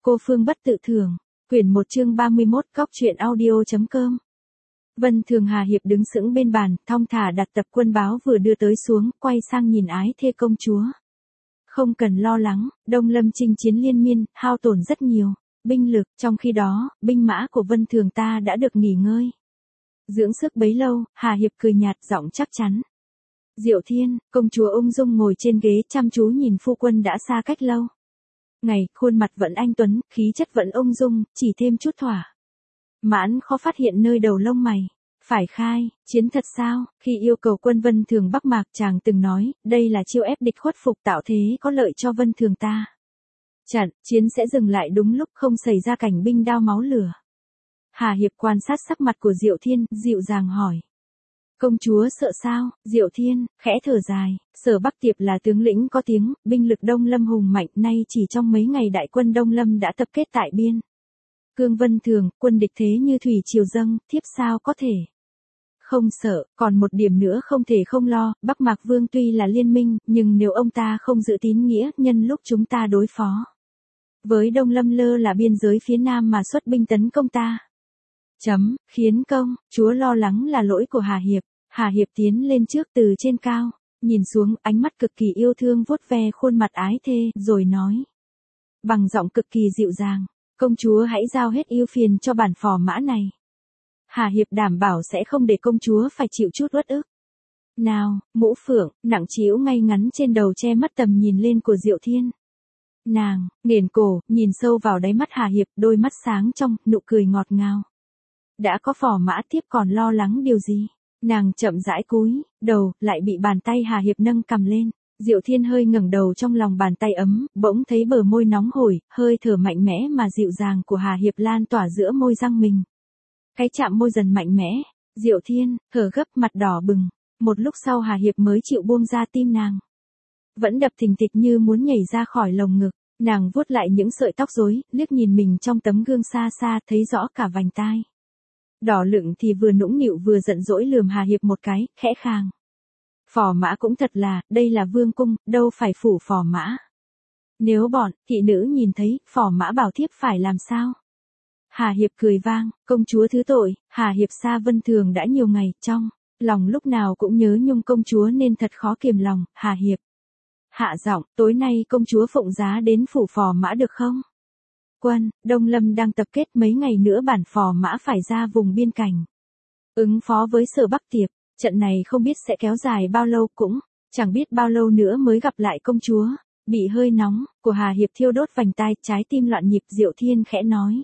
Cô Phương Bất Tự Thường, quyển 1 chương 31 Cóc truyện audio.com. Vân Thường Hà Hiệp đứng sững bên bàn, thong thả đặt tập quân báo vừa đưa tới xuống, quay sang nhìn ái thê công chúa. Không cần lo lắng, Đông Lâm chinh chiến liên miên, hao tổn rất nhiều binh lực, trong khi đó, binh mã của Vân Thường ta đã được nghỉ ngơi. Dưỡng sức bấy lâu, Hà Hiệp cười nhạt giọng chắc chắn. Diệu Thiên, công chúa ung dung ngồi trên ghế chăm chú nhìn phu quân đã xa cách lâu. Ngày, khuôn mặt vẫn anh tuấn, khí chất vẫn ung dung, chỉ thêm chút thỏa mãn khó phát hiện nơi đầu lông mày. Phải khai, chiến thật sao? Khi yêu cầu quân Vân Thường Bắc Mạc chàng từng nói, đây là chiêu ép địch khuất phục tạo thế có lợi cho Vân Thường ta. Trận, chiến sẽ dừng lại đúng lúc không xảy ra cảnh binh đao máu lửa. Hà Hiệp quan sát sắc mặt của Diệu Thiên, dịu dàng hỏi. Công chúa sợ sao? Diệu Thiên, khẽ thở dài, Sở Bắc Tiệp là tướng lĩnh có tiếng, binh lực Đông Lâm hùng mạnh, nay chỉ trong mấy ngày đại quân Đông Lâm đã tập kết tại biên cương Vân Thường, quân địch thế như thủy triều dâng, thiếp sao có thể không sợ. Còn một điểm nữa không thể không lo, Bắc Mạc Vương tuy là liên minh, nhưng nếu ông ta không giữ tín nghĩa, nhân lúc chúng ta đối phó với Đông Lâm lơ là biên giới phía nam mà xuất binh tấn công ta. Khiến công, chúa lo lắng là lỗi của Hà Hiệp. Hà Hiệp tiến lên trước từ trên cao, nhìn xuống, ánh mắt cực kỳ yêu thương vuốt ve khuôn mặt ái thê, rồi nói. Bằng giọng cực kỳ dịu dàng, công chúa hãy giao hết ưu phiền cho bản phò mã này. Hà Hiệp đảm bảo sẽ không để công chúa phải chịu chút uất ức nào. Mũ phượng, nặng trĩu ngay ngắn trên đầu che mất tầm nhìn lên của Diệu Thiên. Nàng, nghiền cổ, nhìn sâu vào đáy mắt Hà Hiệp, đôi mắt sáng trong, nụ cười ngọt ngào. Đã có phò mã tiếp còn lo lắng điều gì? Nàng chậm rãi cúi đầu, lại bị bàn tay Hà Hiệp nâng cầm lên. Diệu Thiên hơi ngẩng đầu trong lòng bàn tay ấm, bỗng thấy bờ môi nóng hổi, hơi thở mạnh mẽ mà dịu dàng của Hà Hiệp lan tỏa giữa môi răng mình. Cái chạm môi dần mạnh mẽ, Diệu Thiên, thở gấp mặt đỏ bừng. Một lúc sau Hà Hiệp mới chịu buông ra tim nàng. Vẫn đập thình thịch như muốn nhảy ra khỏi lồng ngực. Nàng vuốt lại những sợi tóc rối, liếc nhìn mình trong tấm gương xa xa thấy rõ cả vành tai. Đỏ lựng thì vừa nũng nịu vừa giận dỗi lườm Hà Hiệp một cái, khẽ khàng. Phò mã cũng thật là, đây là vương cung, đâu phải phủ phò mã. Nếu bọn thị nữ nhìn thấy, phò mã bảo thiếp phải làm sao? Hà Hiệp cười vang, công chúa thứ tội. Hà Hiệp xa Vân Thường đã nhiều ngày, trong lòng lúc nào cũng nhớ nhung công chúa nên thật khó kiềm lòng. Hà Hiệp hạ giọng, tối nay công chúa phụng giá đến phủ phò mã được không? Quân, Đông Lâm đang tập kết, mấy ngày nữa bản phò mã phải ra vùng biên cảnh. Ứng phó với Sở Bắc Tiệp, trận này không biết sẽ kéo dài bao lâu, cũng chẳng biết bao lâu nữa mới gặp lại công chúa. Bị hơi nóng của Hà Hiệp thiêu đốt vành tai, trái tim loạn nhịp. Diệu Thiên khẽ nói.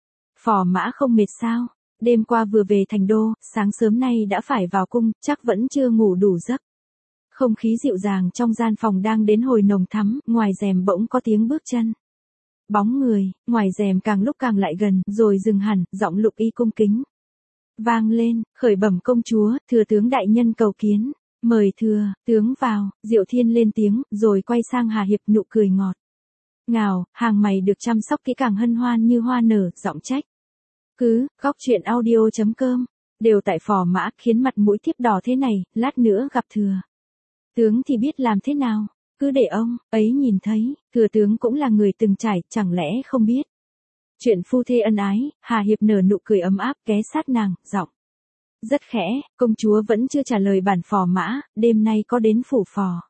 Phò mã không mệt sao? Đêm qua vừa về thành đô, sáng sớm nay đã phải vào cung, chắc vẫn chưa ngủ đủ giấc. Không khí dịu dàng trong gian phòng đang đến hồi nồng thắm, ngoài rèm bỗng có tiếng bước chân. Bóng người, ngoài rèm càng lúc càng lại gần, rồi dừng hẳn, giọng Lục Y cung kính vang lên, khởi bẩm công chúa, thừa tướng đại nhân cầu kiến, mời thừa tướng vào. Diệu Thiên lên tiếng, rồi quay sang Hà Hiệp, nụ cười ngọt ngào, hàng mày được chăm sóc kỹ càng hân hoan như hoa nở, giọng trách cứ. Cóc truyện audio.com, đều tại phò mã, khiến mặt mũi thiếp đỏ thế này, lát nữa gặp thừa tướng thì biết làm thế nào. Cứ để ông ấy nhìn thấy, thừa tướng cũng là người từng trải, chẳng lẽ không biết chuyện phu thê ân ái. Hà Hiệp nở nụ cười ấm áp, ghé sát nàng, giọng rất khẽ. Công chúa vẫn chưa trả lời bản phò mã, đêm nay có đến phủ phò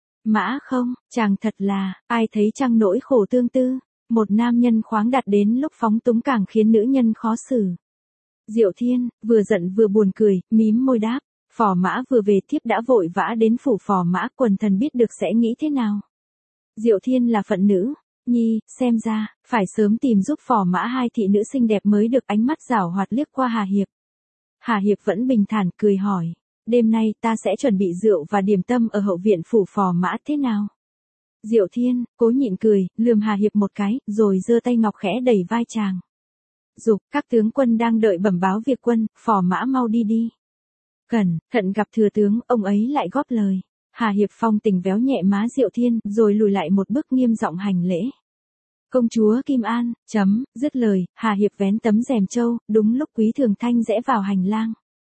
mã không? Chàng thật là, ai thấy chăng nỗi khổ tương tư. Một nam nhân khoáng đạt đến lúc phóng túng càng khiến nữ nhân khó xử. Diệu Thiên, vừa giận vừa buồn cười, mím môi đáp. Phò mã vừa về, thiếp đã vội vã đến phủ phò mã, quần thần biết được sẽ nghĩ thế nào. Diệu Thiên là phận nữ nhi, xem ra phải sớm tìm giúp phò mã hai thị nữ xinh đẹp mới được. Ánh mắt giảo hoạt liếc qua Hà Hiệp. Hà Hiệp vẫn bình thản cười hỏi. Đêm nay ta sẽ chuẩn bị rượu và điểm tâm ở hậu viện phủ phò mã, thế nào? Diệu Thiên cố nhịn cười, lườm Hà Hiệp một cái, rồi giơ tay ngọc khẽ đẩy vai chàng. Dục, các tướng quân đang đợi bẩm báo việc quân, phò mã mau đi đi. Cẩn thận gặp thừa tướng, ông ấy lại góp lời. Hà Hiệp phong tình véo nhẹ má Diệu Thiên, rồi lùi lại một bước nghiêm giọng hành lễ. Công chúa Kim An, dứt lời, Hà Hiệp vén tấm rèm trâu, đúng lúc Quý Thường Thanh rẽ vào hành lang.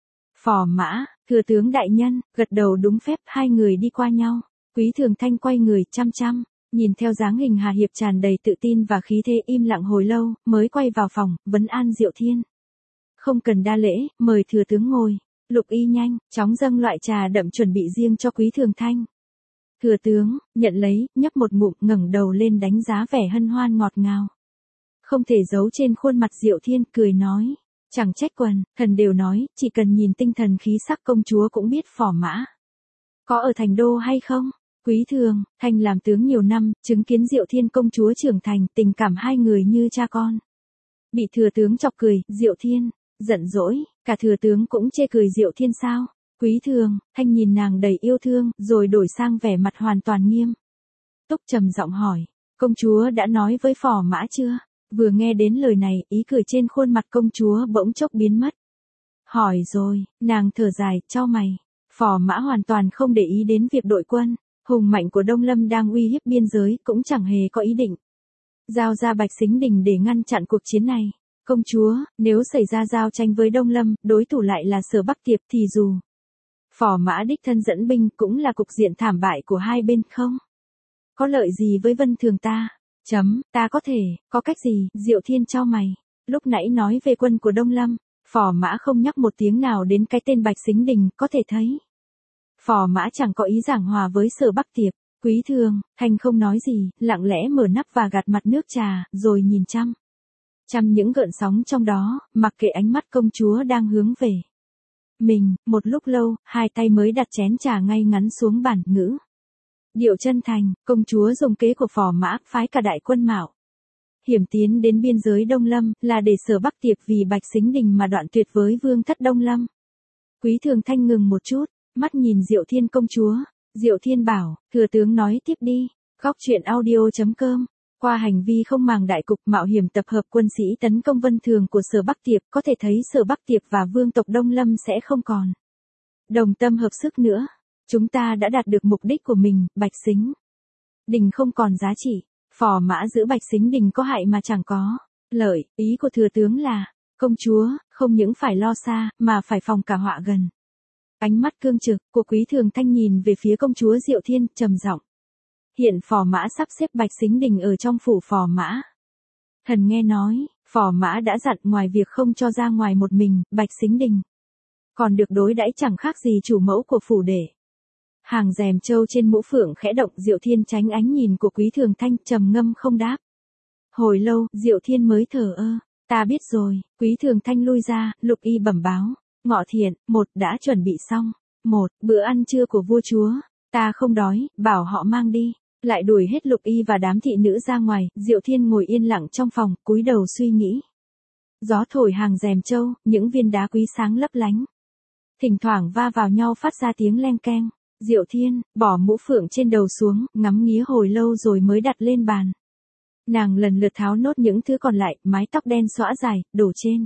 Phò mã, thừa tướng đại nhân, gật đầu đúng phép, hai người đi qua nhau. Quý Thường Thanh quay người chăm chăm Nhìn theo dáng hình Hà Hiệp tràn đầy tự tin và khí thế im lặng hồi lâu, mới quay vào phòng, vấn an Diệu Thiên. Không cần đa lễ, mời thừa tướng ngồi. Lục Y nhanh, chóng dâng loại trà đậm chuẩn bị riêng cho Quý Thường Thanh. Thừa tướng, nhận lấy, nhấp một ngụm, ngẩng đầu lên đánh giá vẻ hân hoan ngọt ngào. Không thể giấu trên khuôn mặt Diệu Thiên, cười nói. Chẳng trách quần, thần đều nói, chỉ cần nhìn tinh thần khí sắc công chúa cũng biết phò mã. Có ở thành đô hay không? Quý Thường Thanh làm tướng nhiều năm, chứng kiến Diệu Thiên công chúa trưởng thành, tình cảm hai người như cha con. Bị thừa tướng chọc cười, Diệu Thiên giận dỗi, cả thừa tướng cũng chê cười Diệu Thiên sao? Quý Thường Thanh nhìn nàng đầy yêu thương, rồi đổi sang vẻ mặt hoàn toàn nghiêm túc trầm giọng hỏi, công chúa đã nói với phò mã chưa? Vừa nghe đến lời này, ý cười trên khuôn mặt công chúa bỗng chốc biến mất. Hỏi rồi, nàng thở dài, chau mày. Phò mã hoàn toàn không để ý đến việc đội quân hùng mạnh của Đông Lâm đang uy hiếp biên giới, cũng chẳng hề có ý định giao ra Bạch Sính Đình để ngăn chặn cuộc chiến này. Công chúa, nếu xảy ra giao tranh với Đông Lâm, đối thủ lại là Sở Bắc Tiệp thì dù phò mã đích thân dẫn binh cũng là cục diện thảm bại của hai bên không? Có lợi gì với Vân Thường ta? Ta có thể, có cách gì? Diệu Thiên chau mày. Lúc nãy nói về quân của Đông Lâm, phò mã không nhắc một tiếng nào đến cái tên Bạch Sính Đình, có thể thấy phò mã chẳng có ý giảng hòa với Sở Bắc Tiệp. Quý Thường Thanh không nói gì, lặng lẽ mở nắp và gạt mặt nước trà, rồi nhìn chăm những gợn sóng trong đó, mặc kệ ánh mắt công chúa đang hướng về mình. Một lúc lâu, hai tay mới đặt chén trà ngay ngắn xuống bàn, ngữ điệu chân thành. Công chúa dùng kế của phò mã, phái cả đại quân mạo hiểm tiến đến biên giới Đông Lâm, là để Sở Bắc Tiệp vì Bạch Sính Đình mà đoạn tuyệt với vương thất Đông Lâm. Quý Thường Thanh ngừng một chút, mắt nhìn Diệu Thiên công chúa. Diệu Thiên bảo, thừa tướng nói tiếp đi. Góc truyện audio.com. Qua hành vi không màng đại cục, mạo hiểm tập hợp quân sĩ tấn công Vân Thường của Sở Bắc Tiệp, có thể thấy Sở Bắc Tiệp và vương tộc Đông Lâm sẽ không còn đồng tâm hợp sức nữa. Chúng ta đã đạt được mục đích của mình, Bạch Sính Đình không còn giá trị. Phò mã giữ Bạch Sính Đình có hại mà chẳng có lợi. Ý của thừa tướng là, công chúa không những phải lo xa, mà phải phòng cả họa gần. Ánh mắt cương trực của Quý Thường Thanh nhìn về phía công chúa Diệu Thiên, trầm giọng. Hiện phò mã sắp xếp Bạch Sính Đình ở trong phủ phò mã. Thần nghe nói, phò mã đã dặn ngoài việc không cho ra ngoài một mình, Bạch Sính Đình còn được đối đãi chẳng khác gì chủ mẫu của phủ để. Hàng rèm châu trên mũ phượng khẽ động, Diệu Thiên tránh ánh nhìn của Quý Thường Thanh, trầm ngâm không đáp. Hồi lâu, Diệu Thiên mới thở ơ. Ta biết rồi. Quý Thường Thanh lui ra, Lục Y bẩm báo. Ngọ Thiện, đã chuẩn bị xong. Bữa ăn trưa của vua chúa. Ta không đói, bảo họ mang đi. Lại đuổi hết Lục Y và đám thị nữ ra ngoài. Diệu Thiên ngồi yên lặng trong phòng, cúi đầu suy nghĩ. Gió thổi hàng rèm châu, những viên đá quý sáng lấp lánh. Thỉnh thoảng va vào nhau phát ra tiếng leng keng. Diệu Thiên bỏ mũ phượng trên đầu xuống, ngắm nghía hồi lâu rồi mới đặt lên bàn. Nàng lần lượt tháo nốt những thứ còn lại, mái tóc đen xõa dài, đổ trên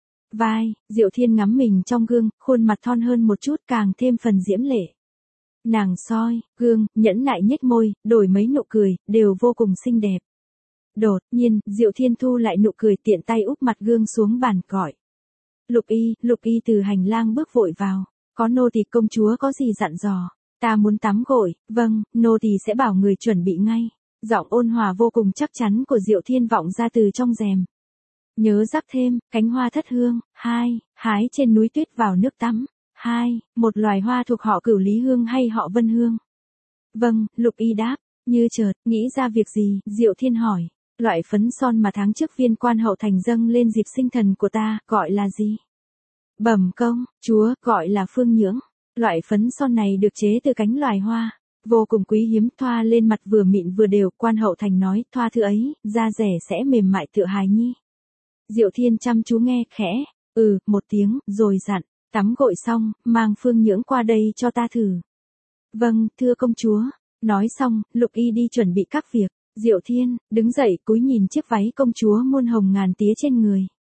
vai. Diệu Thiên ngắm mình trong gương, khuôn mặt thon hơn một chút, càng thêm phần diễm lệ. Nàng soi gương, nhẫn nại nhếch môi, đổi mấy nụ cười, đều vô cùng xinh đẹp. Đột nhiên, Diệu Thiên thu lại nụ cười, tiện tay úp mặt gương xuống bàn, gọi. Lục Y từ hành lang bước vội vào. Có nô tỳ, công chúa có gì dặn dò? Ta muốn tắm gội. Vâng, nô tỳ sẽ bảo người chuẩn bị ngay. Giọng ôn hòa vô cùng chắc chắn của Diệu Thiên vọng ra từ trong rèm. Nhớ rắc thêm, cánh hoa thất hương. 2. Hái trên núi tuyết vào nước tắm. 2. Một loài hoa thuộc họ Cửu Lý Hương hay họ Vân Hương? Vâng, Lục Y đáp. Như chợt nghĩ ra việc gì, Diệu Thiên hỏi. Loại phấn son mà tháng trước viên quan hậu thành dâng lên dịp sinh thần của ta, gọi là gì? Bẩm công chúa, gọi là phương nhưỡng. Loại phấn son này được chế từ cánh loài hoa, vô cùng quý hiếm, thoa lên mặt vừa mịn vừa đều. Quan hậu thành nói, thoa thứ ấy, da rẻ sẽ mềm mại tựa hài nhi. Diệu Thiên chăm chú nghe, khẽ, một tiếng, rồi dặn, tắm gội xong, mang phương nhưỡng qua đây cho ta thử. Vâng, thưa công chúa. Nói xong, Lục Y đi chuẩn bị các việc. Diệu Thiên đứng dậy, cúi nhìn chiếc váy công chúa muôn hồng ngàn tía trên người.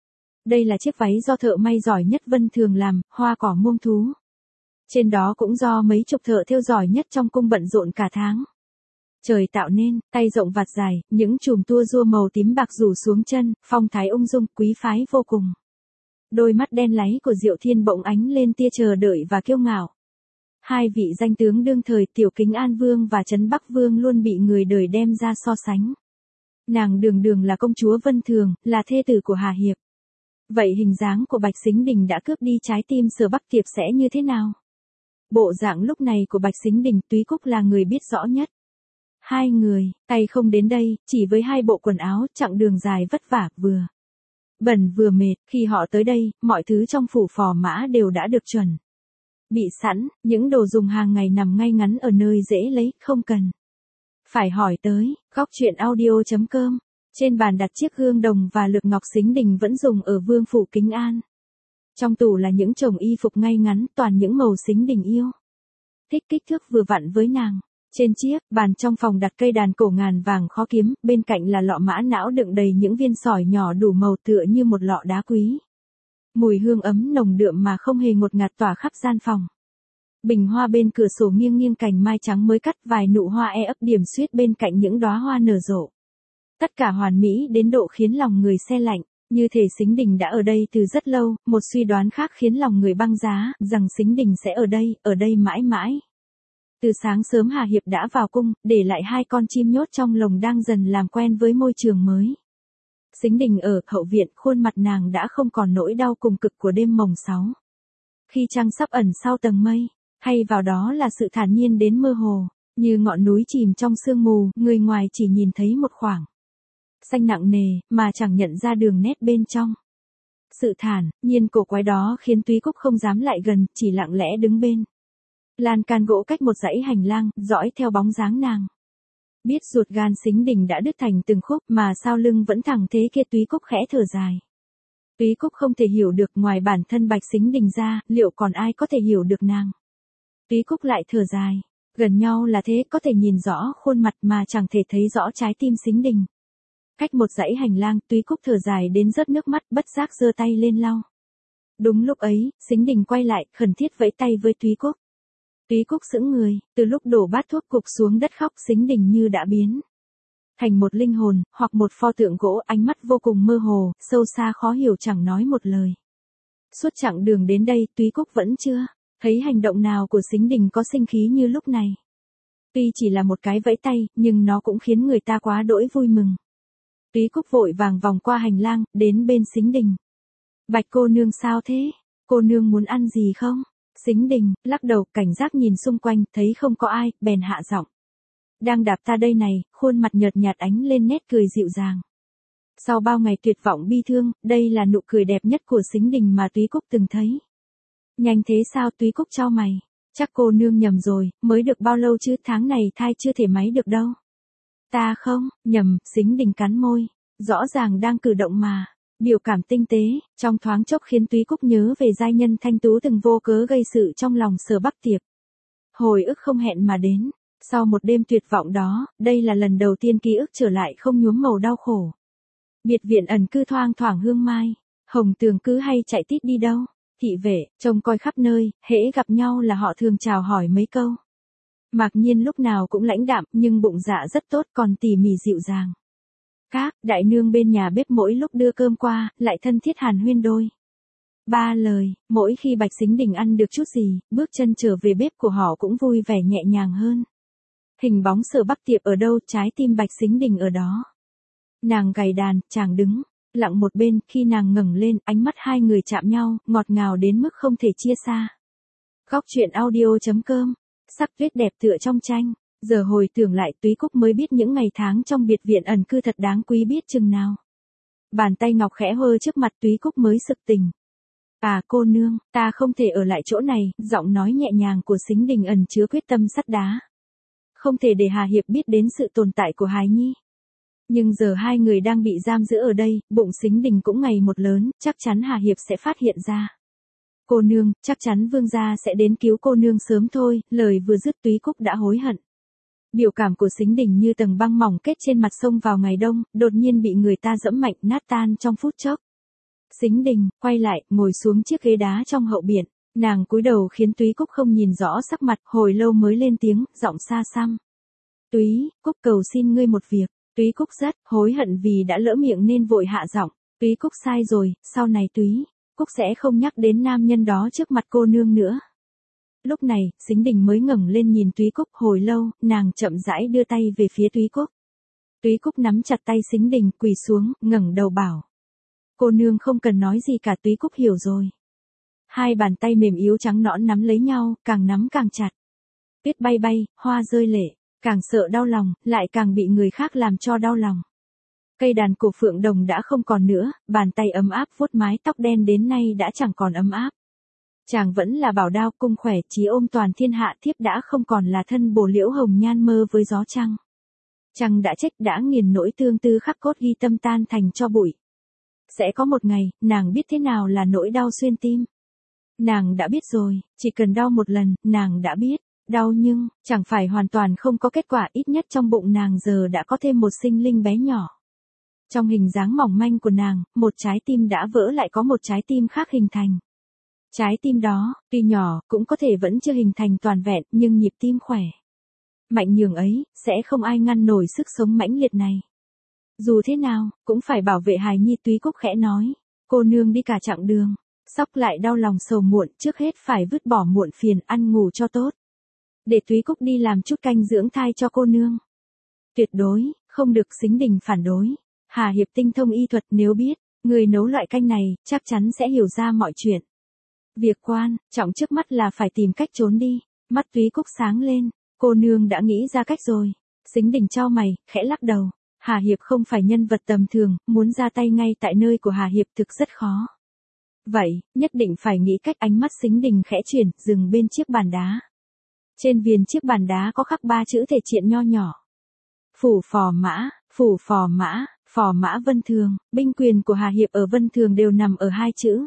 Đây là chiếc váy do thợ may giỏi nhất Vân Thường làm, hoa cỏ muông thú. Trên đó cũng do mấy chục thợ thêu giỏi nhất trong cung bận rộn cả tháng trời tạo nên, tay rộng vạt dài, những chùm tua rua màu tím bạc rủ xuống chân, phong thái ung dung, quý phái vô cùng. Đôi mắt đen láy của Diệu Thiên bỗng ánh lên tia chờ đợi và kiêu ngạo. Hai vị danh tướng đương thời Tiểu Kính An Vương và Trấn Bắc Vương luôn bị người đời đem ra so sánh. Nàng đường đường là công chúa Vân Thường, là thê tử của Hà Hiệp. Vậy hình dáng của Bạch Sính Đình đã cướp đi trái tim Sở Bắc Tiệp sẽ như thế nào? Bộ dạng lúc này của Bạch Sính Đình, Túy Cúc là người biết rõ nhất. Hai người, tay không đến đây, chỉ với hai bộ quần áo, chặng đường dài vất vả, vừa bẩn vừa mệt, khi họ tới đây, mọi thứ trong phủ phò mã đều đã được chuẩn bị sẵn, những đồ dùng hàng ngày nằm ngay ngắn ở nơi dễ lấy, không cần phải hỏi tới. Góc truyện audio.com. Trên bàn đặt chiếc gương đồng và lược ngọc Sính Đình vẫn dùng ở vương phủ Kính An. Trong tủ là những chồng y phục ngay ngắn, toàn những màu Sính Đình yêu thích, kích thước vừa vặn với nàng. Trên chiếc bàn trong phòng đặt cây đàn cổ ngàn vàng khó kiếm, bên cạnh là lọ mã não đựng đầy những viên sỏi nhỏ đủ màu tựa như một lọ đá quý. Mùi hương ấm nồng đượm mà không hề ngột ngạt tỏa khắp gian phòng. Bình hoa bên cửa sổ nghiêng nghiêng cành mai trắng mới cắt, vài nụ hoa ấp điểm xuyết bên cạnh những đóa hoa nở rộ. Tất cả hoàn mỹ đến độ khiến lòng người se lạnh, như thể Sính Đình đã ở đây từ rất lâu. Một suy đoán khác khiến lòng người băng giá, rằng Sính Đình sẽ ở đây mãi mãi. Từ sáng sớm Hà Hiệp đã vào cung, để lại hai con chim nhốt trong lồng đang dần làm quen với môi trường mới. Sính Đình ở hậu viện, khuôn mặt nàng đã không còn nỗi đau cùng cực của đêm mồng 6. Khi trăng sắp ẩn sau tầng mây, thay vào đó là sự thản nhiên đến mơ hồ, như ngọn núi chìm trong sương mù, người ngoài chỉ nhìn thấy một khoảng xanh nặng nề, mà chẳng nhận ra đường nét bên trong. Sự thản nhiên cổ quái đó khiến Túy Cúc không dám lại gần, chỉ lặng lẽ đứng bên lan can gỗ cách một dãy hành lang, dõi theo bóng dáng nàng. Biết ruột gan Sính Đình đã đứt thành từng khúc, mà sao lưng vẫn thẳng thế kia, Túy Cúc khẽ thở dài. Túy Cúc không thể hiểu được, ngoài bản thân Bạch Sính Đình ra, liệu còn ai có thể hiểu được nàng. Túy Cúc lại thở dài. Gần nhau là thế, có thể nhìn rõ khuôn mặt mà chẳng thể thấy rõ trái tim Sính Đình. Cách một dãy hành lang, Túy Cúc thở dài đến rớt nước mắt, bất giác giơ tay lên lau. Đúng lúc ấy, Sính Đình quay lại, khẩn thiết vẫy tay với Túy Cúc. Túy Cúc sững người, từ lúc đổ bát thuốc cục xuống đất khóc, Sính Đình như đã biến thành một linh hồn, hoặc một pho tượng gỗ, ánh mắt vô cùng mơ hồ, sâu xa khó hiểu, chẳng nói một lời. Suốt chặng đường đến đây, Túy Cúc vẫn chưa thấy hành động nào của Sính Đình có sinh khí như lúc này. Tuy chỉ là một cái vẫy tay, nhưng nó cũng khiến người ta quá đỗi vui mừng. Túy Cúc vội vàng vòng qua hành lang, đến bên Sính Đình. Bạch cô nương sao thế? Cô nương muốn ăn gì không? Sính Đình lắc đầu, cảnh giác nhìn xung quanh, thấy không có ai, bèn hạ giọng. Đang đạp ta đây này, khuôn mặt nhợt nhạt ánh lên nét cười dịu dàng. Sau bao ngày tuyệt vọng bi thương, đây là nụ cười đẹp nhất của Sính Đình mà Túy Cúc từng thấy. Nhanh thế sao? Túy Cúc chau mày. Chắc cô nương nhầm rồi, mới được bao lâu chứ, tháng này thai chưa thể máy được đâu. Ta không, nhầm, Sính Đình cắn môi. Rõ ràng đang cử động mà. Biểu cảm tinh tế, trong thoáng chốc khiến Túy Cúc nhớ về giai nhân thanh tú từng vô cớ gây sự trong lòng Sở Bắc Tiệp. Hồi ức không hẹn mà đến. Sau một đêm tuyệt vọng đó, đây là lần đầu tiên ký ức trở lại không nhuốm màu đau khổ. Biệt viện ẩn cư thoang thoảng hương mai. Hồng Tường cứ hay chạy tít đi đâu. Thị vệ, trông coi khắp nơi, hễ gặp nhau là họ thường chào hỏi mấy câu. Mạc Nhiên lúc nào cũng lãnh đạm, nhưng bụng dạ rất tốt, còn tỉ mỉ dịu dàng. Các đại nương bên nhà bếp mỗi lúc đưa cơm qua, lại thân thiết hàn huyên đôi ba lời. Mỗi khi Bạch Sính Đình ăn được chút gì, bước chân trở về bếp của họ cũng vui vẻ nhẹ nhàng hơn. Hình bóng Sở Bắc Tiệp ở đâu, trái tim Bạch Sính Đình ở đó. Nàng gảy đàn, chàng đứng lặng một bên, khi nàng ngẩng lên, ánh mắt hai người chạm nhau, ngọt ngào đến mức không thể chia xa. Góc truyện audio.com. Sắc tuyết đẹp tựa trong tranh. Giờ hồi tưởng lại, Túy Cúc mới biết những ngày tháng trong biệt viện ẩn cư thật đáng quý biết chừng nào. Bàn tay ngọc khẽ hơ trước mặt, Túy Cúc mới sực tỉnh. À cô nương, ta không thể ở lại chỗ này, giọng nói nhẹ nhàng của Sính Đình ẩn chứa quyết tâm sắt đá. Không thể để Hà Hiệp biết đến sự tồn tại của hài nhi. Nhưng giờ hai người đang bị giam giữ ở đây, bụng Sính Đình cũng ngày một lớn, chắc chắn Hà Hiệp sẽ phát hiện ra. Cô nương, chắc chắn vương gia sẽ đến cứu cô nương sớm thôi, lời vừa dứt Túy Cúc đã hối hận. Biểu cảm của Sính Đình như tầng băng mỏng kết trên mặt sông vào ngày đông, đột nhiên bị người ta dẫm mạnh nát tan trong phút chốc. Sính Đình, quay lại, ngồi xuống chiếc ghế đá trong hậu biển, nàng cúi đầu khiến Túy Cúc không nhìn rõ sắc mặt, hồi lâu mới lên tiếng, giọng xa xăm. Túy, Cúc cầu xin ngươi một việc. Túy Cúc rất hối hận vì đã lỡ miệng nên vội hạ giọng. Túy Cúc sai rồi, sau này Túy Cúc sẽ không nhắc đến nam nhân đó trước mặt cô nương nữa. Lúc này, Sính Đình mới ngẩng lên nhìn Túy Cúc, hồi lâu, nàng chậm rãi đưa tay về phía Túy Cúc. Túy Cúc nắm chặt tay Sính Đình, quỳ xuống, ngẩng đầu bảo. Cô nương không cần nói gì cả, Túy Cúc hiểu rồi. Hai bàn tay mềm yếu trắng nõn nắm lấy nhau, càng nắm càng chặt. Tuyết bay bay, hoa rơi lệ, càng sợ đau lòng, lại càng bị người khác làm cho đau lòng. Cây đàn cổ phượng đồng đã không còn nữa, bàn tay ấm áp vuốt mái tóc đen đến nay đã chẳng còn ấm áp. Chàng vẫn là bảo đao cung khỏe chí ôm toàn thiên hạ, thiếp đã không còn là thân bồ liễu hồng nhan mơ với gió trăng. Trăng đã chết, đã nghiền nỗi tương tư khắc cốt ghi tâm tan thành cho bụi. Sẽ có một ngày, nàng biết thế nào là nỗi đau xuyên tim. Nàng đã biết rồi, chỉ cần đau một lần, nàng đã biết. Đau nhưng, chẳng phải hoàn toàn không có kết quả, ít nhất trong bụng nàng giờ đã có thêm một sinh linh bé nhỏ. Trong hình dáng mỏng manh của nàng, một trái tim đã vỡ lại có một trái tim khác hình thành. Trái tim đó, tuy nhỏ, cũng có thể vẫn chưa hình thành toàn vẹn, nhưng nhịp tim khỏe. Mạnh nhường ấy, sẽ không ai ngăn nổi sức sống mãnh liệt này. Dù thế nào, cũng phải bảo vệ hài nhi, Túy Cúc khẽ nói. Cô nương đi cả chặng đường, sóc lại đau lòng sầu muộn, trước hết phải vứt bỏ muộn phiền, ăn ngủ cho tốt. Để Túy Cúc đi làm chút canh dưỡng thai cho cô nương. Tuyệt đối, không được, Sính Đình phản đối. Hà Hiệp tinh thông y thuật, nếu biết, người nấu loại canh này, chắc chắn sẽ hiểu ra mọi chuyện. Việc quan trọng trước mắt là phải tìm cách trốn đi. Mắt Túy Cúc sáng lên, cô nương đã nghĩ ra cách rồi. Sính Đình chau mày, khẽ lắc đầu. Hà Hiệp không phải nhân vật tầm thường, muốn ra tay ngay tại nơi của Hà Hiệp thực rất khó. Vậy, nhất định phải nghĩ cách. Ánh mắt Sính Đình khẽ chuyển, dừng bên chiếc bàn đá. Trên viền chiếc bàn đá có khắc 3 chữ thể triện nho nhỏ. Phủ phò mã Vân Thường, binh quyền của Hà Hiệp ở Vân Thường đều nằm ở 2 chữ.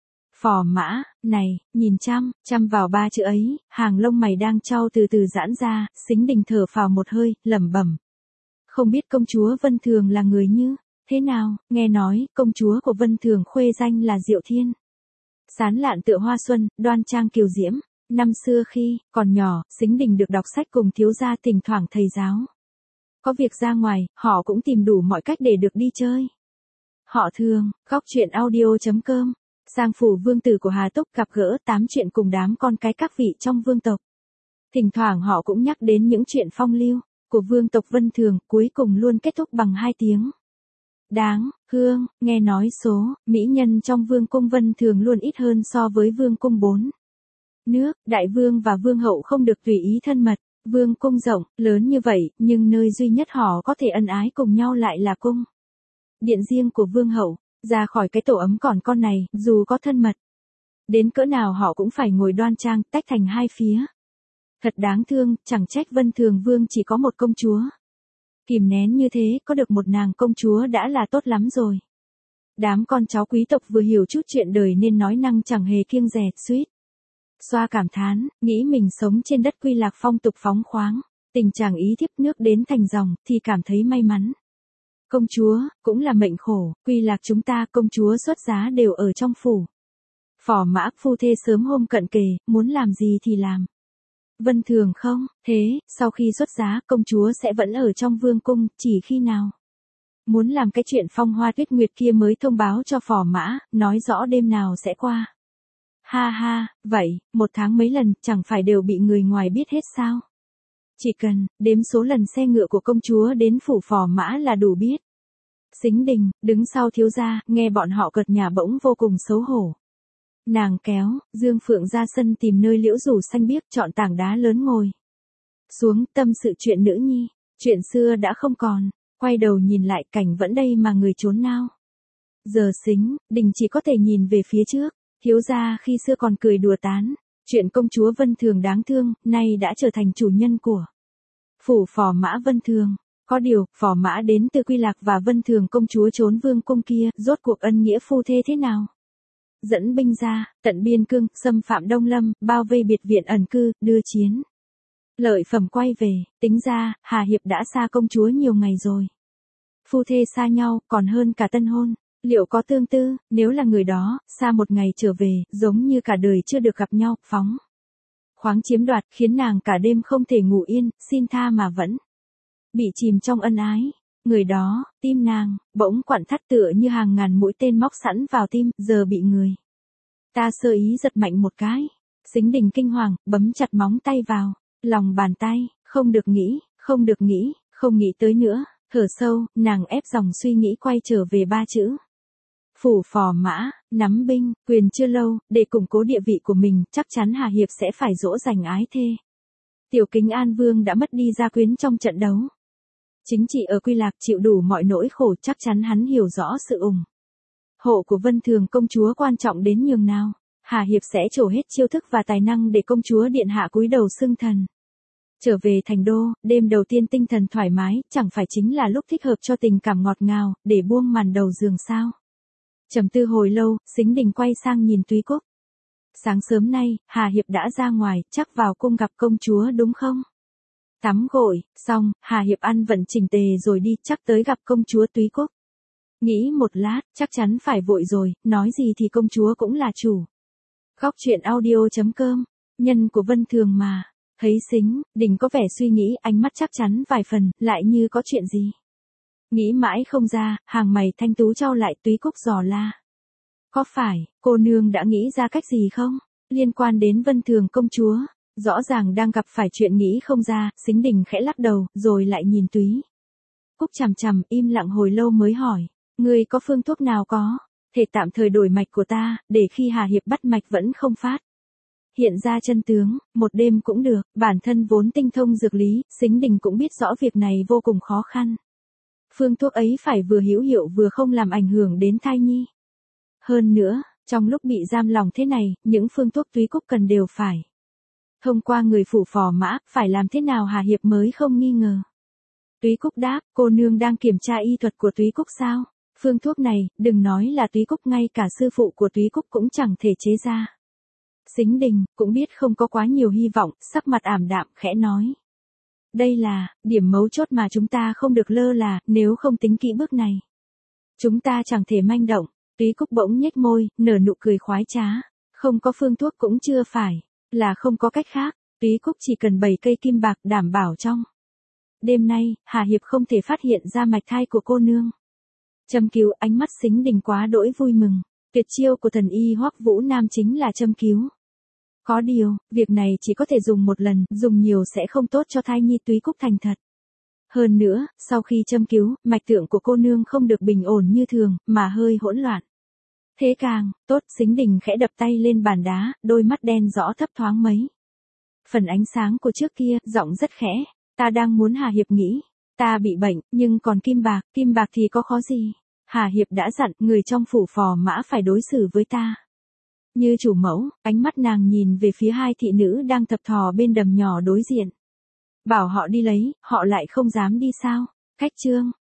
Phò mã, này, nhìn chăm vào 3 chữ ấy, hàng lông mày đang chau từ từ giãn ra, Sính Đình thở phào một hơi, lẩm bẩm. Không biết công chúa Vân Thường là người như thế nào, nghe nói, công chúa của Vân Thường khuê danh là Diệu Thiên. Sán lạn tựa hoa xuân, đoan trang kiều diễm. Năm xưa khi còn nhỏ, Sính Đình được đọc sách cùng thiếu gia, thỉnh thoảng thầy giáo có việc ra ngoài, họ cũng tìm đủ mọi cách để được đi chơi. Họ thường, góc truyện audio.com, sang phủ vương tử của Hà Túc gặp gỡ tám chuyện cùng đám con cái các vị trong vương tộc. Thỉnh thoảng họ cũng nhắc đến những chuyện phong lưu của vương tộc Vân Thường, cuối cùng luôn kết thúc bằng 2 tiếng. Đáng, Hương, nghe nói số, mỹ nhân trong vương cung Vân Thường luôn ít hơn so với vương cung 4 nước, đại vương và vương hậu không được tùy ý thân mật. Vương cung rộng, lớn như vậy, nhưng nơi duy nhất họ có thể ân ái cùng nhau lại là cung điện riêng của vương hậu. Ra khỏi cái tổ ấm còn con này, dù có thân mật đến cỡ nào họ cũng phải ngồi đoan trang, tách thành 2 phía. Thật đáng thương, chẳng trách Vân Thường vương chỉ có một công chúa. Kìm nén như thế, có được một nàng công chúa đã là tốt lắm rồi. Đám con cháu quý tộc vừa hiểu chút chuyện đời nên nói năng chẳng hề kiêng dè, suýt xoa cảm thán, nghĩ mình sống trên đất Quy Lạc phong tục phóng khoáng, tình chàng ý thiếp nước đến thành dòng, thì cảm thấy may mắn. Công chúa, cũng là mệnh khổ, Quy Lạc chúng ta công chúa xuất giá đều ở trong phủ. Phò mã, phu thê sớm hôm cận kề, muốn làm gì thì làm. Vân Thường không, thế, sau khi xuất giá, công chúa sẽ vẫn ở trong vương cung, chỉ khi nào muốn làm cái chuyện phong hoa tuyết nguyệt kia mới thông báo cho phò mã, nói rõ đêm nào sẽ qua. Ha ha, vậy, 1 tháng mấy lần, chẳng phải đều bị người ngoài biết hết sao? Chỉ cần, đếm số lần xe ngựa của công chúa đến phủ phò mã là đủ biết. Sính Đình, đứng sau thiếu gia, nghe bọn họ cợt nhả bỗng vô cùng xấu hổ. Nàng kéo, Dương Phượng ra sân tìm nơi liễu rủ xanh biếc, chọn tảng đá lớn ngồi xuống, tâm sự chuyện nữ nhi, chuyện xưa đã không còn, quay đầu nhìn lại cảnh vẫn đây mà người trốn nào. Giờ Sính Đình chỉ có thể nhìn về phía trước. Thiếu gia khi xưa còn cười đùa tán, chuyện công chúa Vân Thường đáng thương, nay đã trở thành chủ nhân của phủ phò mã Vân Thường. Có điều, phò mã đến từ Quy Lạc và Vân Thường công chúa trốn vương cung kia, rốt cuộc ân nghĩa phu thê thế nào? Dẫn binh ra, tận biên cương, xâm phạm Đông Lâm, bao vây biệt viện ẩn cư, đưa chiến lợi phẩm quay về, tính ra, Hà Hiệp đã xa công chúa nhiều ngày rồi. Phu thê xa nhau, còn hơn cả tân hôn. Liệu có tương tư, nếu là người đó, xa một ngày trở về, giống như cả đời chưa được gặp nhau, phóng khoáng chiếm đoạt, khiến nàng cả đêm không thể ngủ yên, xin tha mà vẫn bị chìm trong ân ái. Người đó, tim nàng, bỗng quặn thắt tựa như hàng ngàn mũi tên móc sẵn vào tim, giờ bị người ta sơ ý giật mạnh một cái. Sính Đình kinh hoàng, bấm chặt móng tay vào lòng bàn tay, không được nghĩ, không nghĩ tới nữa, thở sâu, nàng ép dòng suy nghĩ quay trở về ba chữ. Phủ phò mã, nắm binh, quyền chưa lâu, để củng cố địa vị của mình, chắc chắn Hà Hiệp sẽ phải dỗ dành ái thê. Tiểu Kính An Vương đã mất đi gia quyến trong trận đấu. Chính trị ở Quy Lạc chịu đủ mọi nỗi khổ, chắc chắn hắn hiểu rõ sự ủng hộ của Vân Thường công chúa quan trọng đến nhường nào. Hà Hiệp sẽ trổ hết chiêu thức và tài năng để công chúa điện hạ cúi đầu xưng thần. Trở về thành đô, đêm đầu tiên tinh thần thoải mái, chẳng phải chính là lúc thích hợp cho tình cảm ngọt ngào, để buông màn đầu giường sao. Trầm tư hồi lâu, Sính Đình quay sang nhìn Túy Cúc. Sáng sớm nay, Hà Hiệp đã ra ngoài, chắc vào cung gặp công chúa đúng không? Tắm gội, xong, Hà Hiệp ăn vận chỉnh tề rồi đi, chắc tới gặp công chúa Túy Cúc. Nghĩ một lát, chắc chắn phải vội rồi, nói gì thì công chúa cũng là chủ. Góc truyện audio.com, nhân của Vân Thường mà. Thấy Sính Đình có vẻ suy nghĩ, ánh mắt chắc chắn vài phần, lại như có chuyện gì. Nghĩ mãi không ra, hàng mày thanh tú trao lại. Túy Cúc dò la. Có phải, cô nương đã nghĩ ra cách gì không? Liên quan đến Vân Thường công chúa, rõ ràng đang gặp phải chuyện nghĩ không ra. Sính Đình khẽ lắc đầu, rồi lại nhìn Túy Cúc chằm chằm, im lặng hồi lâu mới hỏi. Ngươi có phương thuốc nào có thể tạm thời đổi mạch của ta, để khi Hà Hiệp bắt mạch vẫn không phát hiện ra chân tướng, một đêm cũng được. Bản thân vốn tinh thông dược lý, Sính Đình cũng biết rõ việc này vô cùng khó khăn. Phương thuốc ấy phải vừa hữu hiệu vừa không làm ảnh hưởng đến thai nhi. Hơn nữa, trong lúc bị giam lòng thế này, những phương thuốc Túy Cúc cần đều phải thông qua người phủ phò mã, phải làm thế nào Hà Hiệp mới không nghi ngờ. Túy Cúc đáp, cô nương đang kiểm tra y thuật của Túy Cúc sao? Phương thuốc này, đừng nói là Túy Cúc, ngay cả sư phụ của Túy Cúc cũng chẳng thể chế ra. Sính Đình cũng biết không có quá nhiều hy vọng, sắc mặt ảm đạm, khẽ nói. Đây là điểm mấu chốt mà chúng ta không được lơ là, nếu không tính kỹ bước này, chúng ta chẳng thể manh động. Túy Cúc bỗng nhếch môi, nở nụ cười khoái trá. Không có phương thuốc cũng chưa phải là không có cách khác. Túy Cúc chỉ cần 7 cây kim bạc đảm bảo trong đêm nay, Hà Hiệp không thể phát hiện ra mạch thai của cô nương. Châm cứu, ánh mắt Sính Đình quá đỗi vui mừng. Tuyệt chiêu của thần y Hoắc Vũ Nam chính là châm cứu. Có điều, việc này chỉ có thể dùng một lần, dùng nhiều sẽ không tốt cho thai nhi. Túy Cúc thành thật. Hơn nữa, sau khi châm cứu, mạch tượng của cô nương không được bình ổn như thường, mà hơi hỗn loạn. Thế càng tốt. Sính Đình khẽ đập tay lên bàn đá, đôi mắt đen rõ thấp thoáng mấy phần ánh sáng của trước kia, giọng rất khẽ. Ta đang muốn Hà Hiệp nghĩ, ta bị bệnh, nhưng còn kim bạc thì có khó gì. Hà Hiệp đã dặn, người trong phủ phò mã phải đối xử với ta như chủ mẫu. Ánh mắt nàng nhìn về phía hai thị nữ đang thập thò bên đầm nhỏ đối diện. Bảo họ đi lấy, họ lại không dám đi sao? Cách chương